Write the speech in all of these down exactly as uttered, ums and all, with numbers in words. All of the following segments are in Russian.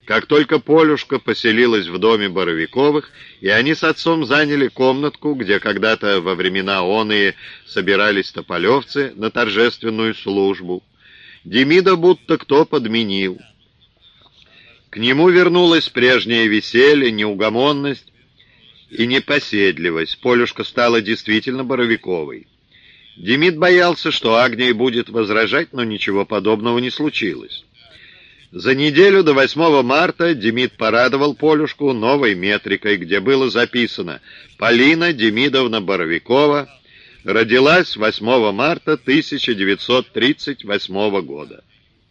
Как только Полюшка поселилась в доме Боровиковых, и они с отцом заняли комнатку, где когда-то во времена оные собирались тополевцы на торжественную службу, Демида будто кто подменил. К нему вернулось прежнее веселье, неугомонность и непоседливость. Полюшка стала действительно Боровиковой. Демид боялся, что Агния будет возражать, но ничего подобного не случилось. За неделю до восьмого марта Демид порадовал Полюшку новой метрикой, где было записано: «Полина Демидовна Боровикова родилась восьмого марта тысяча девятьсот тридцать восьмого года».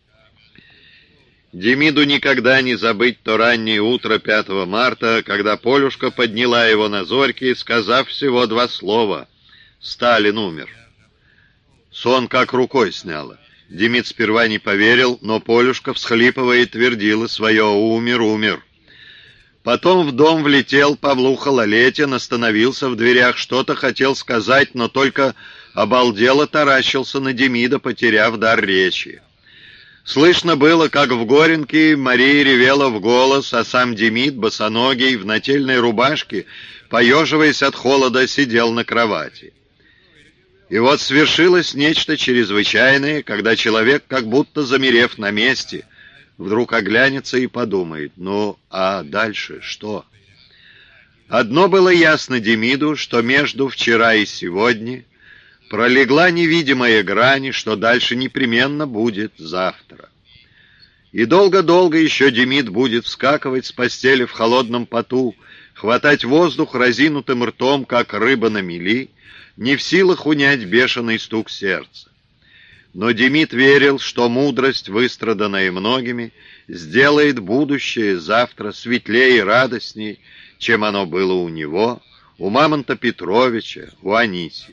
Демиду никогда не забыть то раннее утро пятого марта, когда Полюшка подняла его на зорьки, сказав всего два слова: «Сталин умер». Сон как рукой сняло. Демид сперва не поверил, но Полюшка, всхлипывая, твердила свое: «Умер, умер». Потом в дом влетел Павлуха Лалетин, остановился в дверях, что-то хотел сказать, но только обалдело таращился на Демида, потеряв дар речи. Слышно было, как в Горенке Мария ревела в голос, а сам Демид, босоногий, в нательной рубашке, поеживаясь от холода, сидел на кровати. И вот свершилось нечто чрезвычайное, когда человек, как будто замерев на месте, вдруг оглянется и подумает: ну, а дальше что? Одно было ясно Демиду, что между вчера и сегодня пролегла невидимая грань, что дальше непременно будет завтра. И долго-долго еще Демид будет вскакивать с постели в холодном поту, хватать воздух разинутым ртом, как рыба на мели, не в силах унять бешеный стук сердца. Но Демид верил, что мудрость, выстраданная многими, сделает будущее завтра светлее и радостней, чем оно было у него, у Мамонта Петровича, у Анисьи.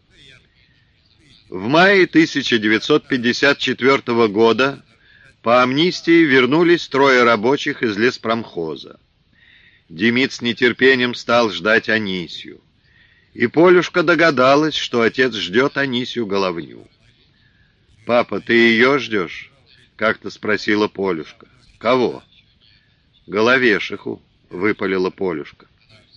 В мае тысяча девятьсот пятьдесят четвёртого года по амнистии вернулись трое рабочих из леспромхоза. Демид с нетерпением стал ждать Анисью. И Полюшка догадалась, что отец ждет Анисью Головню. «Папа, ты ее ждешь?» — как-то спросила Полюшка. «Кого?» «Головешиху», — выпалила Полюшка.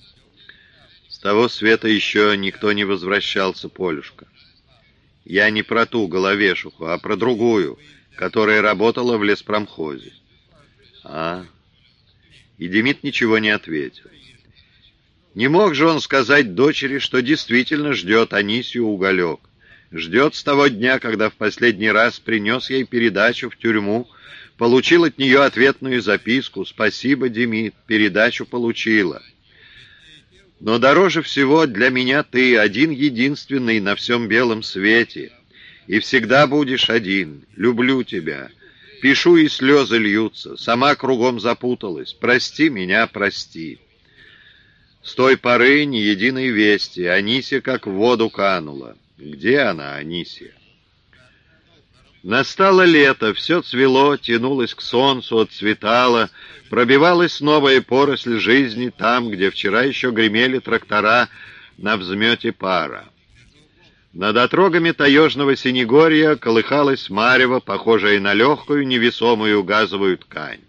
С того света еще никто не возвращался, Полюшка. Я не про ту Головешиху, а про другую, которая работала в леспромхозе. А, и Демид ничего не ответил. Не мог же он сказать дочери, что действительно ждет Анисью Уголек. Ждет с того дня, когда в последний раз принес ей передачу в тюрьму, получил от нее ответную записку: «Спасибо, Демид, передачу получила. Но дороже всего для меня ты один единственный на всем белом свете, и всегда будешь один. Люблю тебя. Пишу, и слезы льются. Сама кругом запуталась. Прости меня, прости». С той поры ни единой вести. Анисья как в воду канула. Где она, Анисья? Настало лето, все цвело, тянулось к солнцу, отцветало, пробивалась новая поросль жизни там, где вчера еще гремели трактора на взмете пара. Над отрогами таежного синегорья колыхалась марево, похожая на легкую невесомую газовую ткань.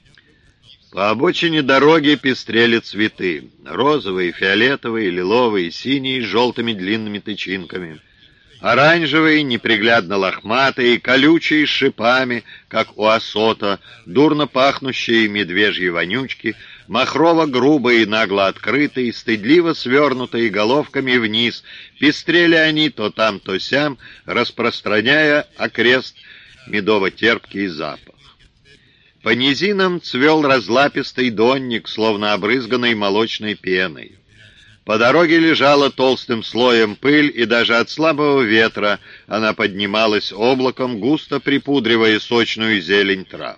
По обочине дороги пестрели цветы: розовые, фиолетовые, лиловые, синие с желтыми длинными тычинками, оранжевые, неприглядно лохматые, колючие с шипами, как у осота, дурно пахнущие медвежьи вонючки, махрово-грубые, нагло открытые, стыдливо свернутые головками вниз, пестрели они то там, то сям, распространяя окрест медово-терпкий запах. По низинам цвел разлапистый донник, словно обрызганный молочной пеной. По дороге лежала толстым слоем пыль, и даже от слабого ветра она поднималась облаком, густо припудривая сочную зелень трав.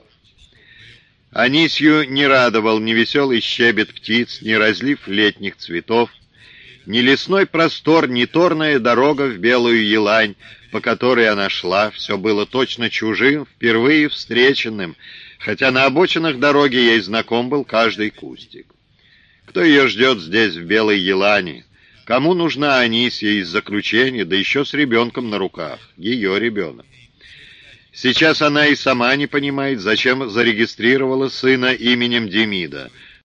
Анисью не радовал ни веселый щебет птиц, ни разлив летних цветов, ни лесной простор, ни торная дорога в белую елань, по которой она шла. Все было точно чужим, впервые встреченным, хотя на обочинах дороги ей знаком был каждый кустик. Кто ее ждет здесь, в белой елане? Кому нужна Анисья из заключения, да еще с ребенком на руках? Ее ребенок. Сейчас она и сама не понимает, зачем зарегистрировала сына именем Демида.